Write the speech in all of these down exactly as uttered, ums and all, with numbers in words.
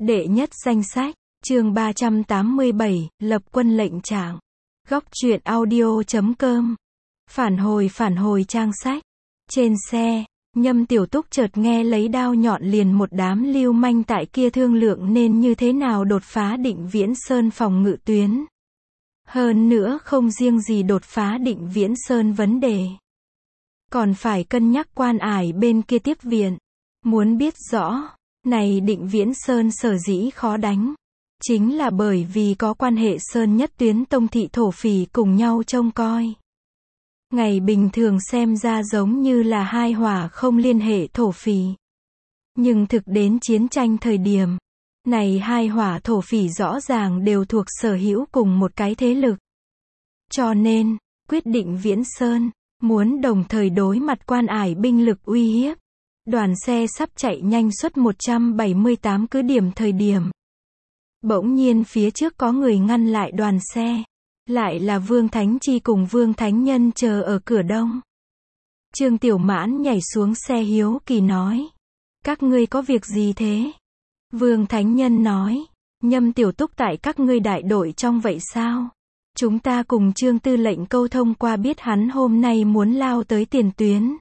Đệ nhất danh sách, chương ba trăm tám mươi bảy, lập quân lệnh trạng. Góc truyện audio chấm com. Phản hồi phản hồi trang sách. Trên xe, Nhâm Tiểu Túc chợt nghe lấy đao nhọn liền một đám lưu manh tại kia thương lượng nên như thế nào đột phá Định Viễn Sơn phòng ngự tuyến. Hơn nữa không riêng gì đột phá Định Viễn Sơn vấn đề, còn phải cân nhắc Quan Ải bên kia tiếp viện. Muốn biết rõ, này Định Viễn Sơn sở dĩ khó đánh, chính là bởi vì có quan hệ Sơn Nhất Tuyến tông thị thổ phỉ cùng nhau trông coi. Ngày bình thường xem ra giống như là hai hỏa không liên hệ thổ phỉ. Nhưng thực đến chiến tranh thời điểm, này hai hỏa thổ phỉ rõ ràng đều thuộc sở hữu cùng một cái thế lực. Cho nên, quyết định Viễn Sơn, muốn đồng thời đối mặt Quan Ải binh lực uy hiếp. Đoàn xe sắp chạy nhanh suốt một trăm bảy mươi tám cứ điểm thời điểm. Bỗng nhiên phía trước có người ngăn lại đoàn xe. Lại là Vương Thánh Chi cùng Vương Thánh Nhân chờ ở cửa đông. Trương Tiểu Mãn nhảy xuống xe hiếu kỳ nói. Các ngươi có việc gì thế? Vương Thánh Nhân nói. Nhâm Tiểu Túc tại các ngươi đại đội trong vậy sao? Chúng ta cùng Trương Tư lệnh câu thông qua biết hắn hôm nay muốn lao tới tiền tuyến.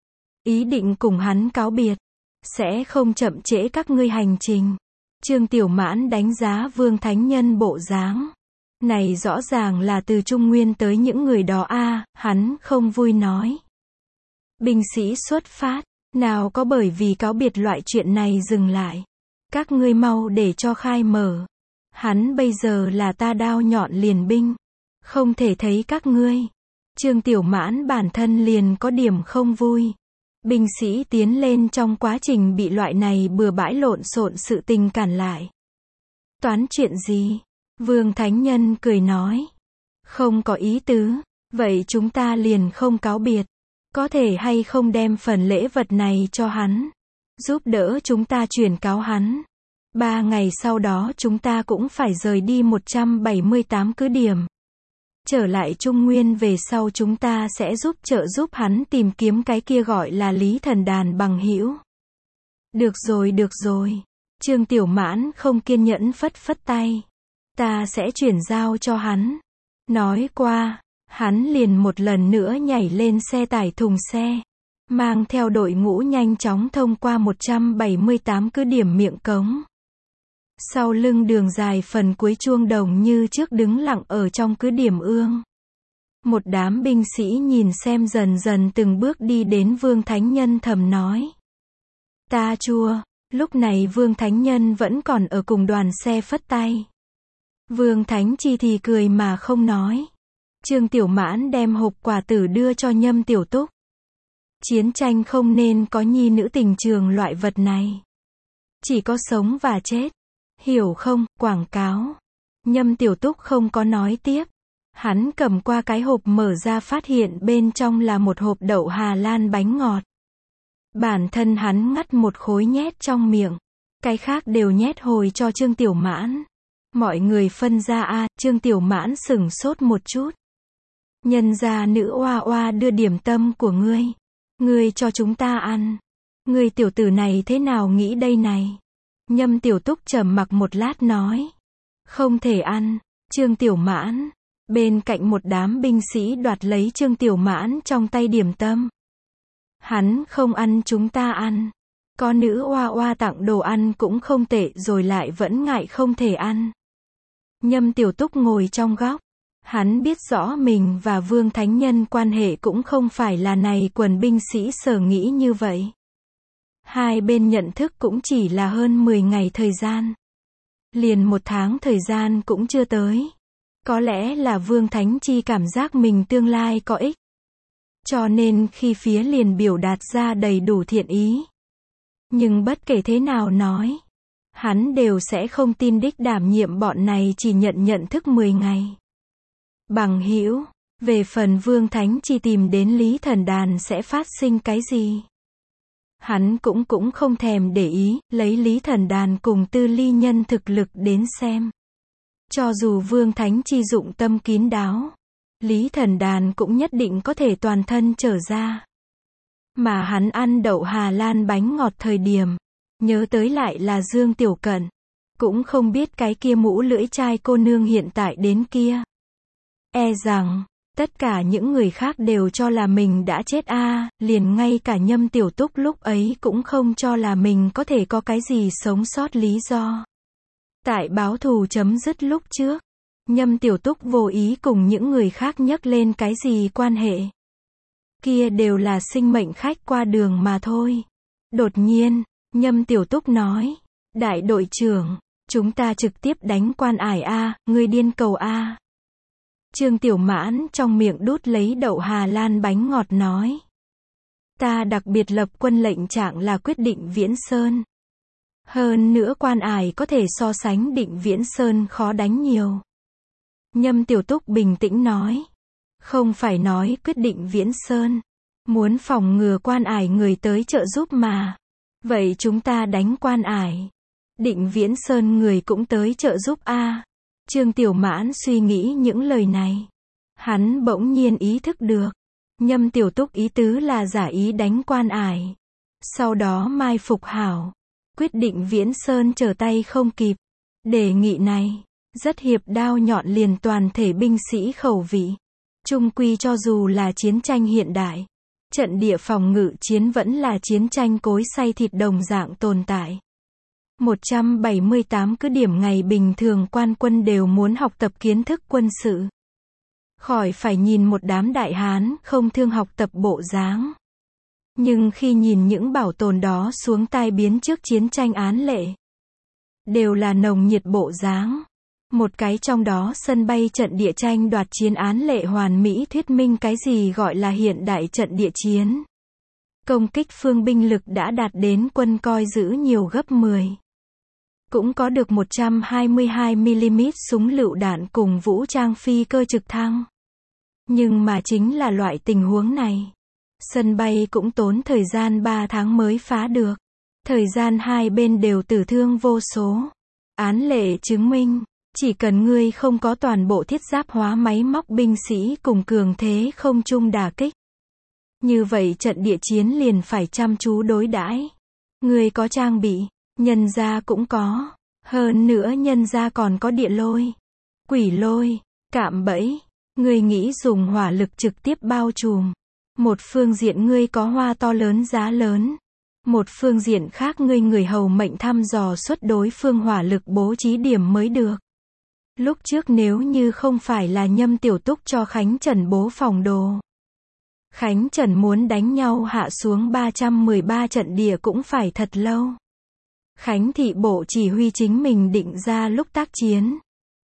Ý định cùng hắn cáo biệt. Sẽ không chậm trễ các ngươi hành trình. Trương Tiểu Mãn đánh giá Vương Thánh Nhân bộ dáng. Này rõ ràng là từ Trung Nguyên tới những người đó a à, hắn không vui nói. Binh sĩ xuất phát, nào có bởi vì cáo biệt loại chuyện này dừng lại. Các ngươi mau để cho khai mở. Hắn bây giờ là ta đao nhọn liền binh. Không thể thấy các ngươi. Trương Tiểu Mãn bản thân liền có điểm không vui. Binh sĩ tiến lên trong quá trình bị loại này bừa bãi lộn xộn sự tình cản lại. Toán chuyện gì? Vương Thánh Nhân cười nói. Không có ý tứ. Vậy chúng ta liền không cáo biệt. Có thể hay không đem phần lễ vật này cho hắn. Giúp đỡ chúng ta chuyển cáo hắn. Ba ngày sau đó chúng ta cũng phải rời đi một trăm bảy mươi tám cứ điểm. Trở lại Trung Nguyên về sau chúng ta sẽ giúp trợ giúp hắn tìm kiếm cái kia gọi là Lý Thần Đàn bằng hữu. Được rồi được rồi. Trương Tiểu Mãn không kiên nhẫn phất phất tay. Ta sẽ chuyển giao cho hắn. Nói qua, hắn liền một lần nữa nhảy lên xe tải thùng xe. Mang theo đội ngũ nhanh chóng thông qua một trăm bảy mươi tám cứ điểm miệng cống. Sau lưng đường dài phần cuối chuông đồng như trước đứng lặng ở trong cứ điểm ương. Một đám binh sĩ nhìn xem dần dần từng bước đi đến Vương Thánh Nhân thầm nói. Ta chua, lúc này Vương Thánh Nhân vẫn còn ở cùng đoàn xe phất tay. Vương Thánh Chi thì cười mà không nói. Trương Tiểu Mãn đem hộp quả tử đưa cho Nhâm Tiểu Túc. Chiến tranh không nên có nhi nữ tình trường loại vật này. Chỉ có sống và chết. Hiểu không, quảng cáo. Nhâm Tiểu Túc không có nói tiếp. Hắn cầm qua cái hộp mở ra phát hiện bên trong là một hộp đậu Hà Lan bánh ngọt. Bản thân hắn ngắt một khối nhét trong miệng. Cái khác đều nhét hồi cho Trương Tiểu Mãn. Mọi người phân ra a à, Trương Tiểu Mãn sửng sốt một chút. Nhân gia nữ oa oa đưa điểm tâm của ngươi. Ngươi cho chúng ta ăn. Ngươi tiểu tử này thế nào nghĩ đây này? Nhâm Tiểu Túc trầm mặc một lát nói. Không thể ăn. Trương Tiểu Mãn. Bên cạnh một đám binh sĩ đoạt lấy Trương Tiểu Mãn trong tay điểm tâm. Hắn không ăn chúng ta ăn. Có nữ oa oa tặng đồ ăn cũng không tệ rồi lại vẫn ngại không thể ăn. Nhâm Tiểu Túc ngồi trong góc. Hắn biết rõ mình và Vương Thánh Nhân quan hệ cũng không phải là này quần binh sĩ sở nghĩ như vậy. Hai bên nhận thức cũng chỉ là hơn mười ngày thời gian. Liền một tháng thời gian cũng chưa tới. Có lẽ là Vương Thánh Chi cảm giác mình tương lai có ích. Cho nên khi phía liền biểu đạt ra đầy đủ thiện ý. Nhưng bất kể thế nào nói, hắn đều sẽ không tin đích đảm nhiệm bọn này chỉ nhận nhận thức mười ngày. Bằng hữu, về phần Vương Thánh Chi tìm đến Lý Thần Đàn sẽ phát sinh cái gì? Hắn cũng cũng không thèm để ý, lấy Lý Thần Đàn cùng Tư Ly Nhân thực lực đến xem. Cho dù Vương Thánh Chi dụng tâm kín đáo, Lý Thần Đàn cũng nhất định có thể toàn thân trở ra. Mà hắn ăn đậu Hà Lan bánh ngọt thời điểm, nhớ tới lại là Dương Tiểu Cận. Cũng không biết cái kia mũ lưỡi trai cô nương hiện tại đến kia. E rằng, tất cả những người khác đều cho là mình đã chết a, liền ngay cả Nhâm Tiểu Túc lúc ấy cũng không cho là mình có thể có cái gì sống sót lý do. Tại báo thù chấm dứt lúc trước, Nhâm Tiểu Túc vô ý cùng những người khác nhắc lên cái gì quan hệ. Kia đều là sinh mệnh khách qua đường mà thôi. Đột nhiên, Nhâm Tiểu Túc nói, đại đội trưởng, chúng ta trực tiếp đánh Quan Ải a, ngươi điên cầu a. Trương Tiểu Mãn trong miệng đút lấy đậu Hà Lan bánh ngọt nói. Ta đặc biệt lập quân lệnh trạng là quyết định Viễn Sơn. Hơn nữa Quan Ải có thể so sánh Định Viễn Sơn khó đánh nhiều. Nhâm Tiểu Túc bình tĩnh nói. Không phải nói quyết định Viễn Sơn. Muốn phòng ngừa Quan Ải người tới trợ giúp mà. Vậy chúng ta đánh Quan Ải. Định Viễn Sơn người cũng tới trợ giúp a. Trương Tiểu Mãn suy nghĩ những lời này. Hắn bỗng nhiên ý thức được. Nhâm Tiểu Túc ý tứ là giả ý đánh Quan Ải. Sau đó mai phục hảo. Quyết định Viễn Sơn trở tay không kịp. Đề nghị này, rất hiệp đao nhọn liền toàn thể binh sĩ khẩu vị. Chung quy cho dù là chiến tranh hiện đại, trận địa phòng ngự chiến vẫn là chiến tranh cối xay thịt đồng dạng tồn tại. một trăm bảy mươi tám cứ điểm ngày bình thường quan quân đều muốn học tập kiến thức quân sự. Khỏi phải nhìn một đám đại hán không thương học tập bộ dáng. Nhưng khi nhìn những bảo tồn đó xuống tai biến trước chiến tranh án lệ, đều là nồng nhiệt bộ dáng. Một cái trong đó sân bay trận địa tranh đoạt chiến án lệ hoàn mỹ thuyết minh cái gì gọi là hiện đại trận địa chiến. Công kích phương binh lực đã đạt đến quân coi giữ nhiều gấp mười. Cũng có được một trăm hai mươi hai mi li mét súng lựu đạn cùng vũ trang phi cơ trực thăng. Nhưng mà chính là loại tình huống này. Sân bay cũng tốn thời gian ba tháng mới phá được. Thời gian hai bên đều tử thương vô số. Án lệ chứng minh, chỉ cần ngươi không có toàn bộ thiết giáp hóa máy móc binh sĩ cùng cường thế không trung đả kích. Như vậy trận địa chiến liền phải chăm chú đối đãi. Ngươi có trang bị, nhân gia cũng có. Hơn nữa nhân gia còn có địa lôi, quỷ lôi, cạm bẫy. Ngươi nghĩ dùng hỏa lực trực tiếp bao trùm. Một phương diện ngươi có hoa to lớn giá lớn. Một phương diện khác ngươi người hầu mệnh thăm dò xuất đối phương hỏa lực bố trí điểm mới được. Lúc trước nếu như không phải là Nhâm Tiểu Túc cho Khánh Trần bố phòng đồ. Khánh Trần muốn đánh nhau hạ xuống ba trăm mười ba trận địa cũng phải thật lâu. Khánh thị bộ chỉ huy chính mình định ra lúc tác chiến.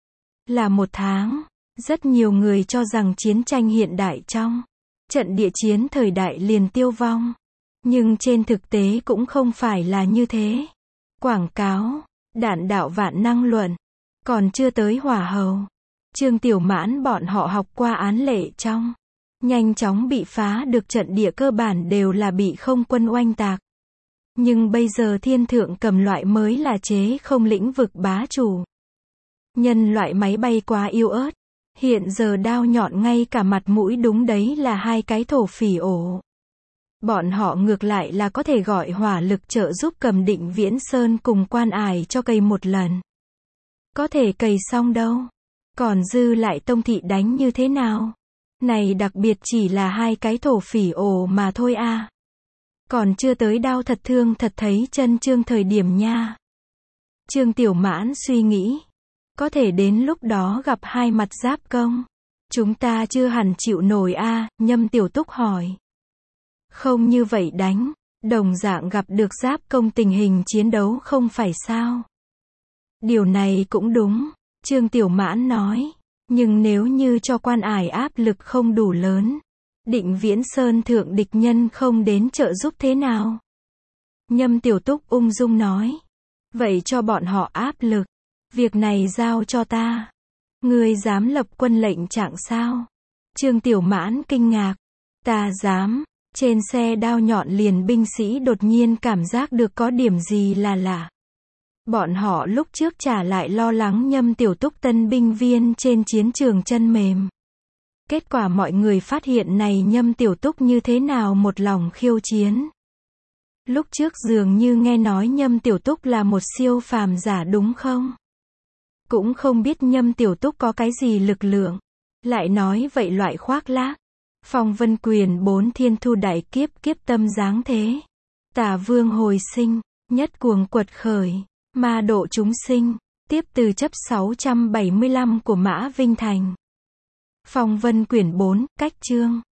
Là một tháng. Rất nhiều người cho rằng chiến tranh hiện đại trong trận địa chiến thời đại liền tiêu vong. Nhưng trên thực tế cũng không phải là như thế. Quảng cáo, đạn đạo vạn năng luận, còn chưa tới hỏa hầu. Trương Tiểu Mãn bọn họ học qua án lệ trong. Nhanh chóng bị phá được trận địa cơ bản đều là bị không quân oanh tạc. Nhưng bây giờ thiên thượng cầm loại mới là chế không lĩnh vực bá chủ. Nhân loại máy bay quá yếu ớt. Hiện giờ đao nhọn ngay cả mặt mũi đúng đấy là hai cái thổ phỉ ổ. Bọn họ ngược lại là có thể gọi hỏa lực trợ giúp cầm Định Viễn Sơn cùng Quan Ải cho cày một lần. Có thể cày xong đâu. Còn dư lại Tông Thị đánh như thế nào? Này đặc biệt chỉ là hai cái thổ phỉ ổ mà thôi a. Còn chưa tới đao thật thương thật thấy chân chương thời điểm nha. Trương Tiểu Mãn suy nghĩ. Có thể đến lúc đó gặp hai mặt giáp công. Chúng ta chưa hẳn chịu nổi a. Nhâm Tiểu Túc hỏi. Không như vậy đánh. Đồng dạng gặp được giáp công tình hình chiến đấu không phải sao. Điều này cũng đúng. Trương Tiểu Mãn nói. Nhưng nếu như cho Quan Ải áp lực không đủ lớn. Định Viễn Sơn thượng địch nhân không đến trợ giúp thế nào? Nhâm Tiểu Túc ung dung nói. Vậy cho bọn họ áp lực. Việc này giao cho ta. Ngươi dám lập quân lệnh trạng sao? Trương Tiểu Mãn kinh ngạc. Ta dám. Trên xe đao nhọn liền binh sĩ đột nhiên cảm giác được có điểm gì là lạ. Bọn họ lúc trước trả lại lo lắng Nhâm Tiểu Túc tân binh viên trên chiến trường chân mềm. Kết quả mọi người phát hiện này Nhâm Tiểu Túc như thế nào một lòng khiêu chiến. Lúc trước dường như nghe nói Nhâm Tiểu Túc là một siêu phàm giả đúng không? Cũng không biết Nhâm Tiểu Túc có cái gì lực lượng. Lại nói vậy loại khoác lác. Phong Vân Quyền bốn thiên thu đại kiếp kiếp tâm giáng thế. Tả vương hồi sinh, nhất cuồng quật khởi, ma độ chúng sinh. Tiếp từ chấp sáu trăm bảy mươi lăm của Mã Vinh Thành. Phong Vân Quyển bốn, cách chương.